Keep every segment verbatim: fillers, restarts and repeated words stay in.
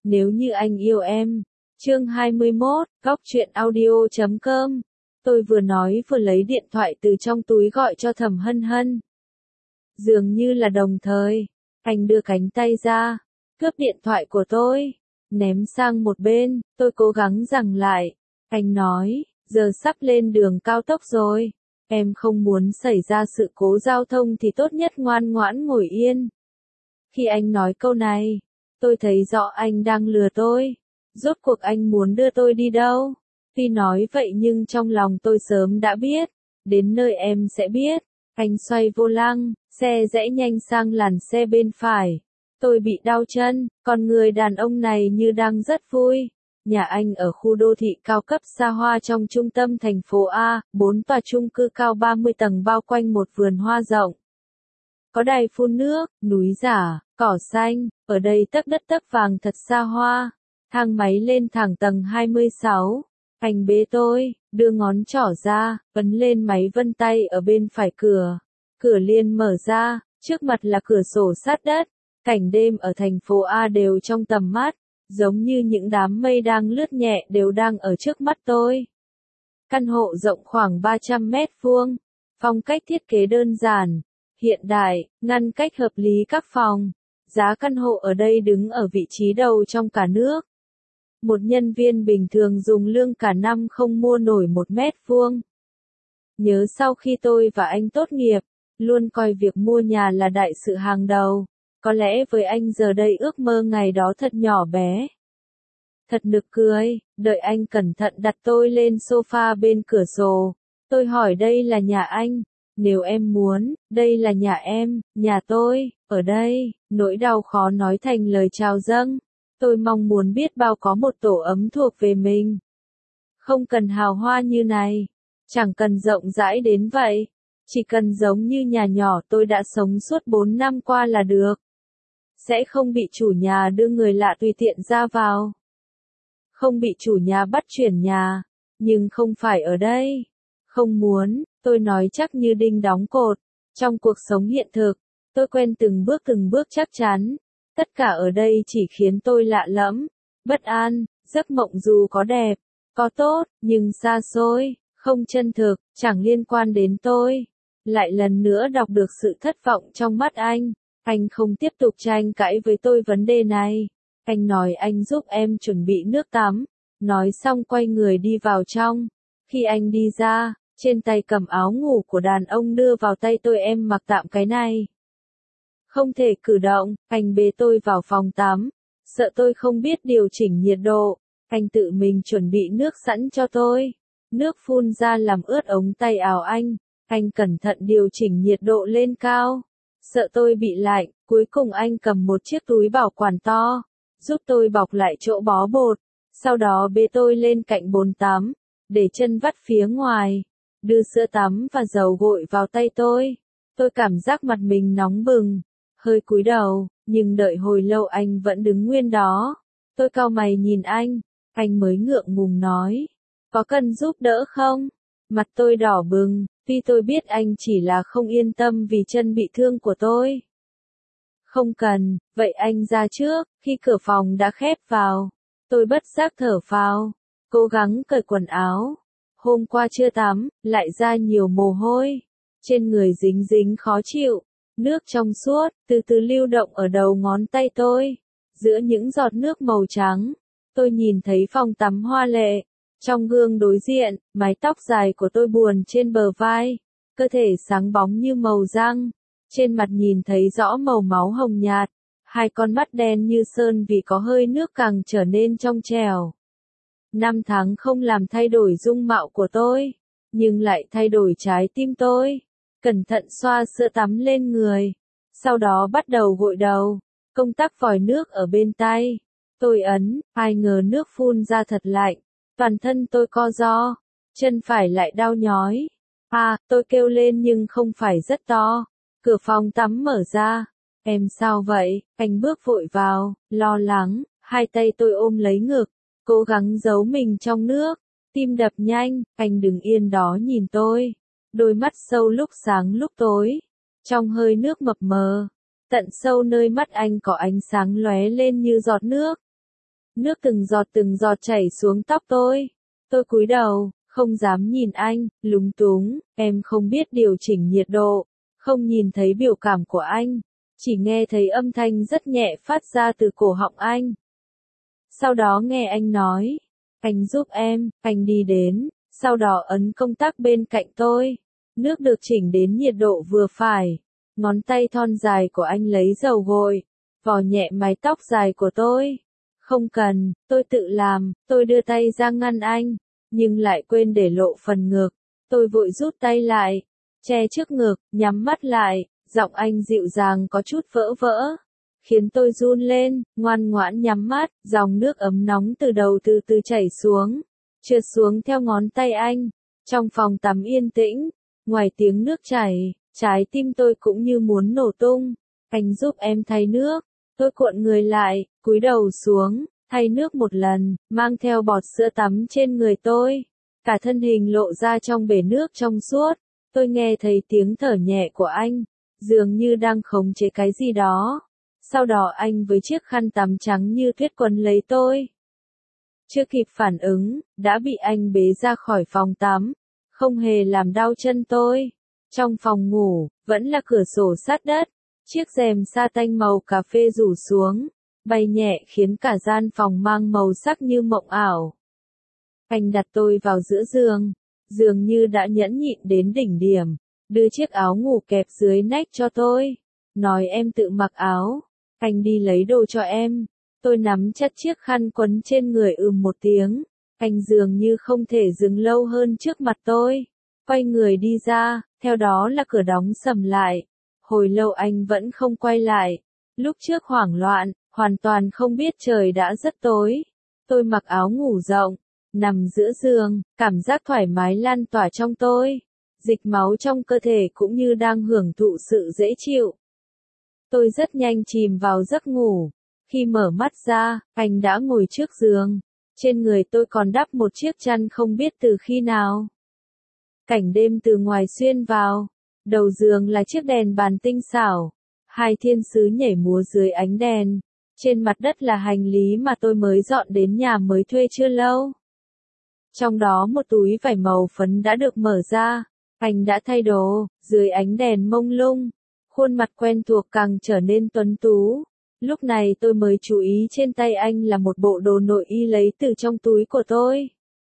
Nếu như anh yêu em. Chương hai mươi mốt, góc truyện audio chấm com. Tôi vừa nói vừa lấy điện thoại từ trong túi gọi cho Thẩm Hân Hân. Dường như là đồng thời, anh đưa cánh tay ra, cướp điện thoại của tôi, ném sang một bên. Tôi cố gắng giằng lại. Anh nói, giờ sắp lên đường cao tốc rồi. Em không muốn xảy ra sự cố giao thông thì tốt nhất ngoan ngoãn ngồi yên. Khi anh nói câu này, tôi thấy rõ anh đang lừa tôi. Rốt cuộc anh muốn đưa tôi đi đâu? Tuy nói vậy nhưng trong lòng tôi sớm đã biết. Đến nơi em sẽ biết. Anh xoay vô lăng, xe rẽ nhanh sang làn xe bên phải. Tôi bị đau chân, còn người đàn ông này như đang rất vui. Nhà anh ở khu đô thị cao cấp xa hoa trong trung tâm thành phố A, bốn tòa chung cư cao ba mươi tầng bao quanh một vườn hoa rộng. Có đài phun nước, núi giả, cỏ xanh, ở đây tấc đất tấc vàng thật xa hoa. Thang máy lên thẳng tầng hai mươi sáu. Anh bế tôi, đưa ngón trỏ ra, ấn lên máy vân tay ở bên phải cửa. Cửa liền mở ra, trước mặt là cửa sổ sát đất. Cảnh đêm ở thành phố A đều trong tầm mắt, giống như những đám mây đang lướt nhẹ đều đang ở trước mắt tôi. Căn hộ rộng khoảng ba trăm mét vuông, phong cách thiết kế đơn giản, hiện đại, ngăn cách hợp lý các phòng. Giá căn hộ ở đây đứng ở vị trí đầu trong cả nước. Một nhân viên bình thường dùng lương cả năm không mua nổi một mét vuông. Nhớ sau khi tôi và anh tốt nghiệp, luôn coi việc mua nhà là đại sự hàng đầu. Có lẽ với anh giờ đây ước mơ ngày đó thật nhỏ bé. Thật nực cười, đợi anh cẩn thận đặt tôi lên sofa bên cửa sổ. Tôi hỏi đây là nhà anh. Nếu em muốn, đây là nhà em, nhà tôi, ở đây. Nỗi đau khó nói thành lời chào dâng. Tôi mong muốn biết bao có một tổ ấm thuộc về mình. Không cần hào hoa như này. Chẳng cần rộng rãi đến vậy. Chỉ cần giống như nhà nhỏ tôi đã sống suốt bốn năm qua là được. Sẽ không bị chủ nhà đưa người lạ tùy tiện ra vào. Không bị chủ nhà bắt chuyển nhà. Nhưng không phải ở đây. Không muốn, tôi nói chắc như đinh đóng cột. Trong cuộc sống hiện thực, tôi quen từng bước từng bước chắc chắn. Tất cả ở đây chỉ khiến tôi lạ lẫm, bất an. Giấc mộng dù có đẹp, có tốt, nhưng xa xôi, không chân thực, chẳng liên quan đến tôi. Lại lần nữa đọc được sự thất vọng trong mắt anh. Anh không tiếp tục tranh cãi với tôi vấn đề này. Anh nói anh giúp em chuẩn bị nước tắm. Nói xong quay người đi vào trong. Khi anh đi ra, trên tay cầm áo ngủ của đàn ông đưa vào tay tôi, em mặc tạm cái này. Không thể cử động, anh bế tôi vào phòng tắm. Sợ tôi không biết điều chỉnh nhiệt độ. Anh tự mình chuẩn bị nước sẵn cho tôi. Nước phun ra làm ướt ống tay áo anh. Anh cẩn thận điều chỉnh nhiệt độ lên cao. Sợ tôi bị lạnh, cuối cùng anh cầm một chiếc túi bảo quản to, giúp tôi bọc lại chỗ bó bột, sau đó bế tôi lên cạnh bồn tắm, để chân vắt phía ngoài, đưa sữa tắm và dầu gội vào tay tôi. Tôi cảm giác mặt mình nóng bừng, hơi cúi đầu, nhưng đợi hồi lâu anh vẫn đứng nguyên đó. Tôi cau mày nhìn anh, anh mới ngượng ngùng nói, có cần giúp đỡ không? Mặt tôi đỏ bừng. Tuy tôi biết anh chỉ là không yên tâm vì chân bị thương của tôi. Không cần, vậy anh ra trước. Khi cửa phòng đã khép vào, tôi bất giác thở phào, cố gắng cởi quần áo. Hôm qua chưa tắm, lại ra nhiều mồ hôi. Trên người dính dính khó chịu. Nước trong suốt, từ từ lưu động ở đầu ngón tay tôi. Giữa những giọt nước màu trắng, tôi nhìn thấy phòng tắm hoa lệ. Trong gương đối diện, mái tóc dài của tôi buồn trên bờ vai, cơ thể sáng bóng như màu răng, trên mặt nhìn thấy rõ màu máu hồng nhạt, hai con mắt đen như sơn vì có hơi nước càng trở nên trong trẻo. Năm tháng không làm thay đổi dung mạo của tôi, nhưng lại thay đổi trái tim tôi. Cẩn thận xoa sữa tắm lên người, sau đó bắt đầu gội đầu, công tắc vòi nước ở bên tay. Tôi ấn, ai ngờ nước phun ra thật lạnh. Toàn thân tôi co ro, chân phải lại đau nhói. À, tôi kêu lên nhưng không phải rất to. Cửa phòng tắm mở ra. Em sao vậy? Anh bước vội vào, lo lắng, hai tay tôi ôm lấy ngực, cố gắng giấu mình trong nước. Tim đập nhanh, anh đứng yên đó nhìn tôi. Đôi mắt sâu lúc sáng lúc tối. Trong hơi nước mập mờ. Tận sâu nơi mắt anh có ánh sáng lóe lên như giọt nước. Nước từng giọt từng giọt chảy xuống tóc tôi. Tôi cúi đầu, không dám nhìn anh, lúng túng, em không biết điều chỉnh nhiệt độ, không nhìn thấy biểu cảm của anh, chỉ nghe thấy âm thanh rất nhẹ phát ra từ cổ họng anh. Sau đó nghe anh nói, anh giúp em, anh đi đến, sau đó ấn công tắc bên cạnh tôi. Nước được chỉnh đến nhiệt độ vừa phải. Ngón tay thon dài của anh lấy dầu gội, vò nhẹ mái tóc dài của tôi. Không cần, tôi tự làm, tôi đưa tay ra ngăn anh, nhưng lại quên để lộ phần ngực. Tôi vội rút tay lại, che trước ngực, nhắm mắt lại, giọng anh dịu dàng có chút vỡ vỡ, khiến tôi run lên, ngoan ngoãn nhắm mắt, dòng nước ấm nóng từ đầu từ từ chảy xuống, trượt xuống theo ngón tay anh. Trong phòng tắm yên tĩnh, ngoài tiếng nước chảy, trái tim tôi cũng như muốn nổ tung. Anh giúp em thay nước. Tôi cuộn người lại, cúi đầu xuống, thay nước một lần, mang theo bọt sữa tắm trên người tôi. Cả thân hình lộ ra trong bể nước trong suốt. Tôi nghe thấy tiếng thở nhẹ của anh, dường như đang khống chế cái gì đó. Sau đó anh với chiếc khăn tắm trắng như tuyết quấn lấy tôi. Chưa kịp phản ứng, đã bị anh bế ra khỏi phòng tắm, không hề làm đau chân tôi. Trong phòng ngủ, vẫn là cửa sổ sát đất, chiếc rèm sa tanh màu cà phê rủ xuống, bay nhẹ khiến cả gian phòng mang màu sắc như mộng ảo. Anh đặt tôi vào giữa giường, dường như đã nhẫn nhịn đến đỉnh điểm, đưa chiếc áo ngủ kẹp dưới nách cho tôi, nói em tự mặc áo, anh đi lấy đồ cho em. Tôi nắm chặt chiếc khăn quấn trên người ừm một tiếng, anh dường như không thể dừng lâu hơn trước mặt tôi, quay người đi ra, theo đó là cửa đóng sầm lại. Hồi lâu anh vẫn không quay lại, lúc trước hoảng loạn, hoàn toàn không biết trời đã rất tối. Tôi mặc áo ngủ rộng, nằm giữa giường, cảm giác thoải mái lan tỏa trong tôi, dịch máu trong cơ thể cũng như đang hưởng thụ sự dễ chịu. Tôi rất nhanh chìm vào giấc ngủ. Khi mở mắt ra, anh đã ngồi trước giường. Trên người tôi còn đắp một chiếc chăn không biết từ khi nào. Cảnh đêm từ ngoài xuyên vào. Đầu giường là chiếc đèn bàn tinh xảo. Hai thiên sứ nhảy múa dưới ánh đèn. Trên mặt đất là hành lý mà tôi mới dọn đến nhà mới thuê chưa lâu. Trong đó một túi vải màu phấn đã được mở ra. Anh đã thay đồ, dưới ánh đèn mông lung. Khuôn mặt quen thuộc càng trở nên tuấn tú. Lúc này tôi mới chú ý trên tay anh là một bộ đồ nội y lấy từ trong túi của tôi.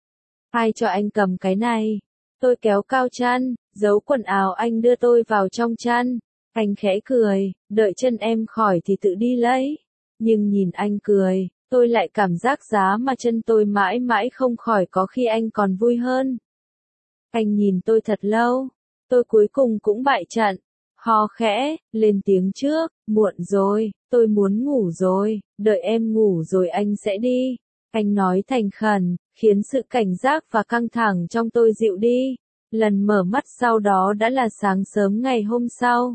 Ai cho anh cầm cái này? Tôi kéo cao chăn, giấu quần áo anh đưa tôi vào trong chăn. Anh khẽ cười, đợi chân em khỏi thì tự đi lấy. Nhưng nhìn anh cười, tôi lại cảm giác giá mà chân tôi mãi mãi không khỏi có khi anh còn vui hơn. Anh nhìn tôi thật lâu, tôi cuối cùng cũng bại trận. Ho khẽ, lên tiếng trước, muộn rồi, tôi muốn ngủ rồi, đợi em ngủ rồi anh sẽ đi. Anh nói thành khẩn, khiến sự cảnh giác và căng thẳng trong tôi dịu đi. Lần mở mắt sau đó đã là sáng sớm ngày hôm sau.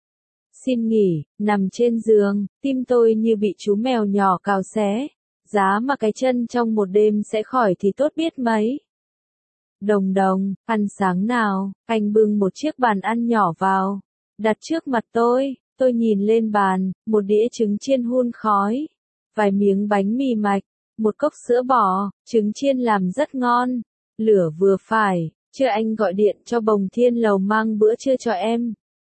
Xin nghỉ, nằm trên giường, tim tôi như bị chú mèo nhỏ cào xé. Giá mà cái chân trong một đêm sẽ khỏi thì tốt biết mấy. Đồng đồng, ăn sáng nào, anh bưng một chiếc bàn ăn nhỏ vào. Đặt trước mặt tôi, tôi nhìn lên bàn, một đĩa trứng chiên hun khói, vài miếng bánh mì mạch, một cốc sữa bò, trứng chiên làm rất ngon, lửa vừa phải, chưa anh gọi điện cho Bồng Thiên Lầu mang bữa trưa cho em.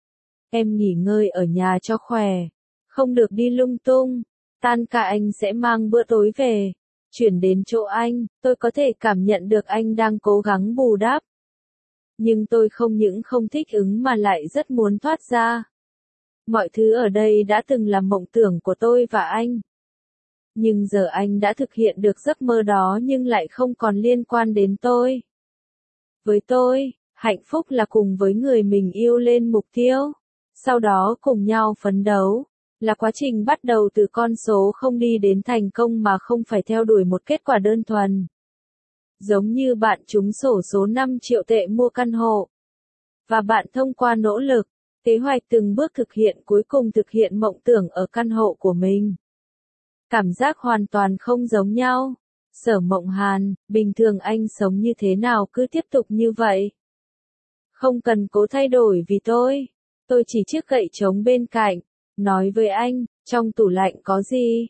Em nghỉ ngơi ở nhà cho khỏe, không được đi lung tung, tan ca anh sẽ mang bữa tối về, chuyển đến chỗ anh, tôi có thể cảm nhận được anh đang cố gắng bù đắp. Nhưng tôi không những không thích ứng mà lại rất muốn thoát ra. Mọi thứ ở đây đã từng là mộng tưởng của tôi và anh. Nhưng giờ anh đã thực hiện được giấc mơ đó nhưng lại không còn liên quan đến tôi. Với tôi, hạnh phúc là cùng với người mình yêu lên mục tiêu. Sau đó cùng nhau phấn đấu. Là quá trình bắt đầu từ con số không đi đến thành công mà không phải theo đuổi một kết quả đơn thuần. Giống như bạn trúng xổ số năm triệu tệ mua căn hộ. Và bạn thông qua nỗ lực, kế hoạch từng bước thực hiện cuối cùng thực hiện mộng tưởng ở căn hộ của mình. Cảm giác hoàn toàn không giống nhau. Sở Mộng Hàn, bình thường anh sống như thế nào cứ tiếp tục như vậy. Không cần cố thay đổi vì tôi. Tôi chỉ chiếc gậy trống bên cạnh, nói với anh, trong tủ lạnh có gì?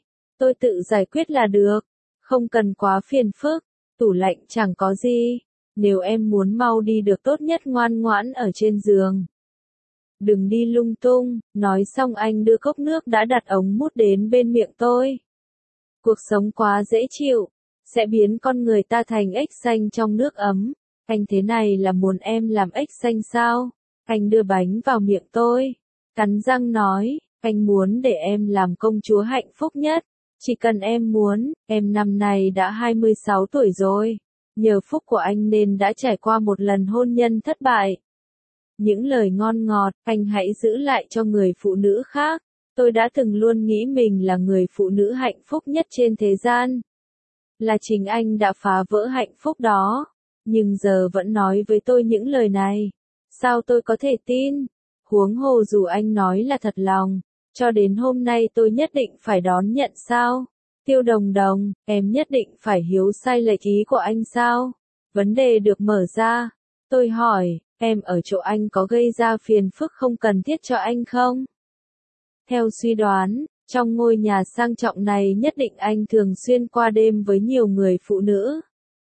tôi tự giải quyết là được. Không cần quá phiền phức, tủ lạnh chẳng có gì. Nếu em muốn mau đi được tốt nhất ngoan ngoãn ở trên giường. Đừng đi lung tung, nói xong anh đưa cốc nước đã đặt ống mút đến bên miệng tôi. Cuộc sống quá dễ chịu, sẽ biến con người ta thành ếch xanh trong nước ấm. Anh thế này là muốn em làm ếch xanh sao? Anh đưa bánh vào miệng tôi, cắn răng nói, anh muốn để em làm công chúa hạnh phúc nhất. Chỉ cần em muốn, em năm nay đã hai mươi sáu tuổi rồi. Nhờ phúc của anh nên đã trải qua một lần hôn nhân thất bại. Những lời ngon ngọt, anh hãy giữ lại cho người phụ nữ khác. Tôi đã từng luôn nghĩ mình là người phụ nữ hạnh phúc nhất trên thế gian. Là chính anh đã phá vỡ hạnh phúc đó. Nhưng giờ vẫn nói với tôi những lời này. Sao tôi có thể tin? Huống hồ dù anh nói là thật lòng. Cho đến hôm nay tôi nhất định phải đón nhận sao? Tiêu Đồng Đồng, em nhất định phải hiếu sai lệch ý của anh sao? Vấn đề được mở ra. Tôi hỏi, em ở chỗ anh có gây ra phiền phức không cần thiết cho anh không? Theo suy đoán, trong ngôi nhà sang trọng này nhất định anh thường xuyên qua đêm với nhiều người phụ nữ.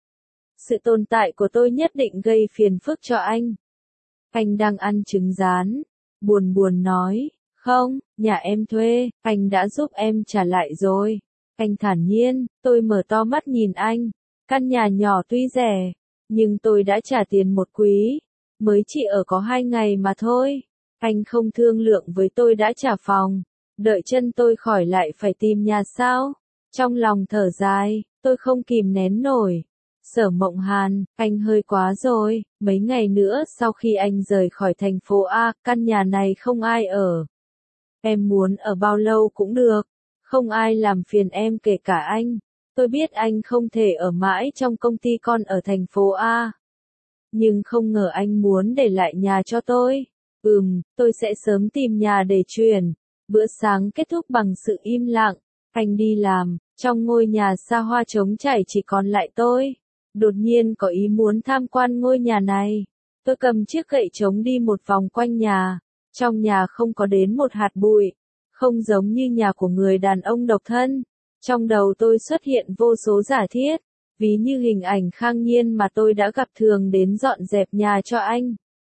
Sự tồn tại của tôi nhất định gây phiền phức cho anh. Anh đang ăn trứng rán. Buồn buồn nói, không, nhà em thuê, anh đã giúp em trả lại rồi. Anh thản nhiên, tôi mở to mắt nhìn anh. Căn nhà nhỏ tuy rẻ, nhưng tôi đã trả tiền một quý. Mới chỉ ở có hai ngày mà thôi. Anh không thương lượng với tôi đã trả phòng. Đợi chân tôi khỏi lại phải tìm nhà sao. Trong lòng thở dài, tôi không kìm nén nổi. Sở Mộng Hàn, anh hơi quá rồi. Mấy ngày nữa sau khi anh rời khỏi thành phố A, căn nhà này không ai ở. Em muốn ở bao lâu cũng được. Không ai làm phiền em kể cả anh. Tôi biết anh không thể ở mãi trong công ty con ở thành phố A. Nhưng không ngờ anh muốn để lại nhà cho tôi. Ừm, tôi sẽ sớm tìm nhà để chuyển. Bữa sáng kết thúc bằng sự im lặng. Anh đi làm, trong ngôi nhà xa hoa trống trải chỉ còn lại tôi. Đột nhiên có ý muốn tham quan ngôi nhà này. Tôi cầm chiếc gậy trống đi một vòng quanh nhà. Trong nhà không có đến một hạt bụi. Không giống như nhà của người đàn ông độc thân. Trong đầu tôi xuất hiện vô số giả thiết. Ví như hình ảnh Khang Nhiên mà tôi đã gặp thường đến dọn dẹp nhà cho anh.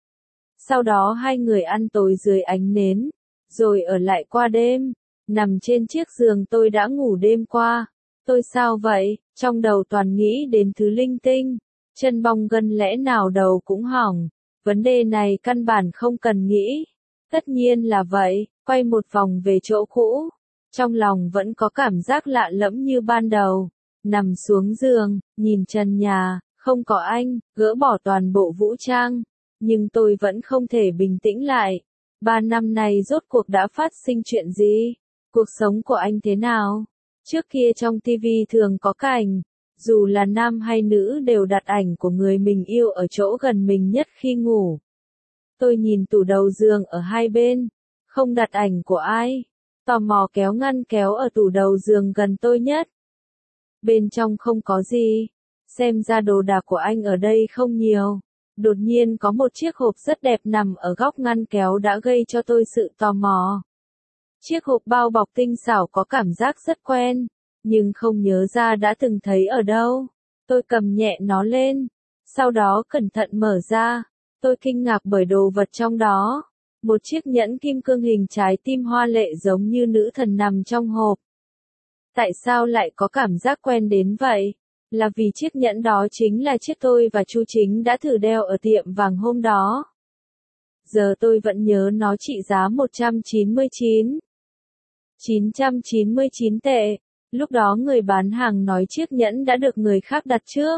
Sau đó hai người ăn tối dưới ánh nến. Rồi ở lại qua đêm. Nằm trên chiếc giường tôi đã ngủ đêm qua. Tôi sao vậy? Trong đầu toàn nghĩ đến thứ linh tinh. Chân bong gân lẽ nào đầu cũng hỏng. Vấn đề này căn bản không cần nghĩ. Tất nhiên là vậy. Quay một vòng về chỗ cũ. Trong lòng vẫn có cảm giác lạ lẫm như ban đầu. Nằm xuống giường, nhìn trần nhà, không có anh, gỡ bỏ toàn bộ vũ trang. Nhưng tôi vẫn không thể bình tĩnh lại. Ba năm này rốt cuộc đã phát sinh chuyện gì? Cuộc sống của anh thế nào? Trước kia trong ti vi thường có cảnh, dù là nam hay nữ đều đặt ảnh của người mình yêu ở chỗ gần mình nhất khi ngủ. Tôi nhìn tủ đầu giường ở hai bên, không đặt ảnh của ai. Tò mò kéo ngăn kéo ở tủ đầu giường gần tôi nhất. Bên trong không có gì. Xem ra đồ đạc của anh ở đây không nhiều. Đột nhiên có một chiếc hộp rất đẹp nằm ở góc ngăn kéo đã gây cho tôi sự tò mò. Chiếc hộp bao bọc tinh xảo có cảm giác rất quen, nhưng không nhớ ra đã từng thấy ở đâu. Tôi cầm nhẹ nó lên, sau đó cẩn thận mở ra. Tôi kinh ngạc bởi đồ vật trong đó. Một chiếc nhẫn kim cương hình trái tim hoa lệ giống như nữ thần nằm trong hộp. Tại sao lại có cảm giác quen đến vậy? Là vì chiếc nhẫn đó chính là chiếc tôi và Chu Chính đã thử đeo ở tiệm vàng hôm đó. Giờ tôi vẫn nhớ nó trị giá một trăm chín mươi chín. chín trăm chín mươi chín tệ. Lúc đó người bán hàng nói chiếc nhẫn đã được người khác đặt trước.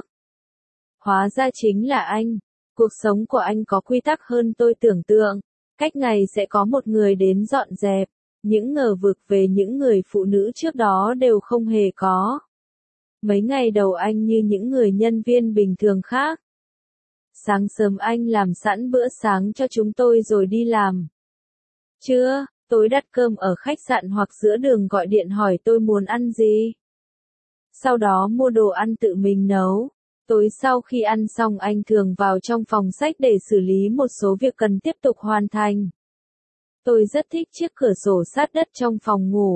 Hóa ra chính là anh. Cuộc sống của anh có quy tắc hơn tôi tưởng tượng. Cách ngày sẽ có một người đến dọn dẹp. Những ngờ vực về những người phụ nữ trước đó đều không hề có. Mấy ngày đầu anh như những người nhân viên bình thường khác. Sáng sớm anh làm sẵn bữa sáng cho chúng tôi rồi đi làm. Trưa, tối đặt cơm ở khách sạn hoặc giữa đường gọi điện hỏi tôi muốn ăn gì. Sau đó mua đồ ăn tự mình nấu. Tối sau khi ăn xong anh thường vào trong phòng sách để xử lý một số việc cần tiếp tục hoàn thành. Tôi rất thích chiếc cửa sổ sát đất trong phòng ngủ.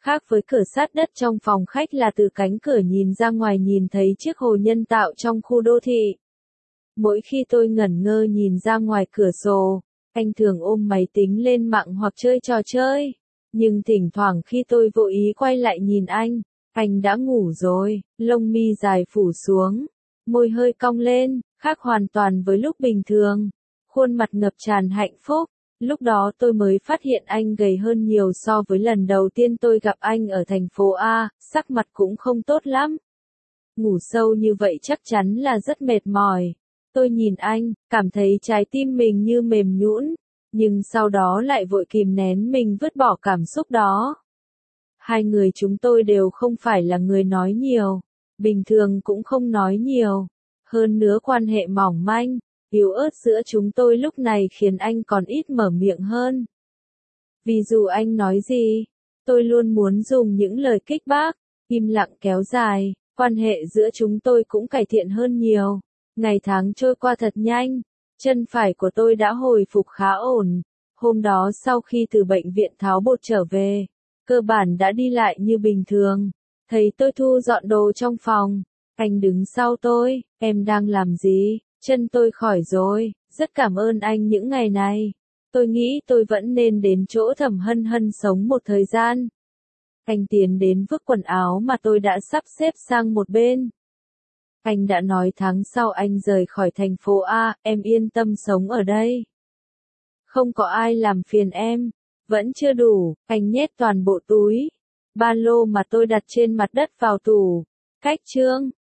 Khác với cửa sát đất trong phòng khách là từ cánh cửa nhìn ra ngoài nhìn thấy chiếc hồ nhân tạo trong khu đô thị. Mỗi khi tôi ngẩn ngơ nhìn ra ngoài cửa sổ, anh thường ôm máy tính lên mạng hoặc chơi trò chơi. Nhưng thỉnh thoảng khi tôi vô ý quay lại nhìn anh, anh đã ngủ rồi, lông mi dài phủ xuống, môi hơi cong lên, khác hoàn toàn với lúc bình thường. Khuôn mặt ngập tràn hạnh phúc. Lúc đó tôi mới phát hiện anh gầy hơn nhiều so với lần đầu tiên tôi gặp anh ở thành phố A, sắc mặt cũng không tốt lắm. Ngủ sâu như vậy chắc chắn là rất mệt mỏi. Tôi nhìn anh, cảm thấy trái tim mình như mềm nhũn, nhưng sau đó lại vội kìm nén mình vứt bỏ cảm xúc đó. Hai người chúng tôi đều không phải là người nói nhiều, bình thường cũng không nói nhiều. Hơn nữa quan hệ mỏng manh, yếu ớt giữa chúng tôi lúc này khiến anh còn ít mở miệng hơn. Vì dù anh nói gì, tôi luôn muốn dùng những lời kích bác, im lặng kéo dài, quan hệ giữa chúng tôi cũng cải thiện hơn nhiều. Ngày tháng trôi qua thật nhanh, chân phải của tôi đã hồi phục khá ổn. Hôm đó sau khi từ bệnh viện tháo bột trở về, cơ bản đã đi lại như bình thường. Thấy tôi thu dọn đồ trong phòng, anh đứng sau tôi, em đang làm gì? Chân tôi khỏi rồi, rất cảm ơn anh những ngày này. Tôi nghĩ tôi vẫn nên đến chỗ Thẩm Hân Hân sống một thời gian. Anh tiến đến vứt quần áo mà tôi đã sắp xếp sang một bên. Anh đã nói tháng sau anh rời khỏi thành phố A, em yên tâm sống ở đây. Không có ai làm phiền em. Vẫn chưa đủ, anh nhét toàn bộ túi ba lô mà tôi đặt trên mặt đất vào tủ. Cách chương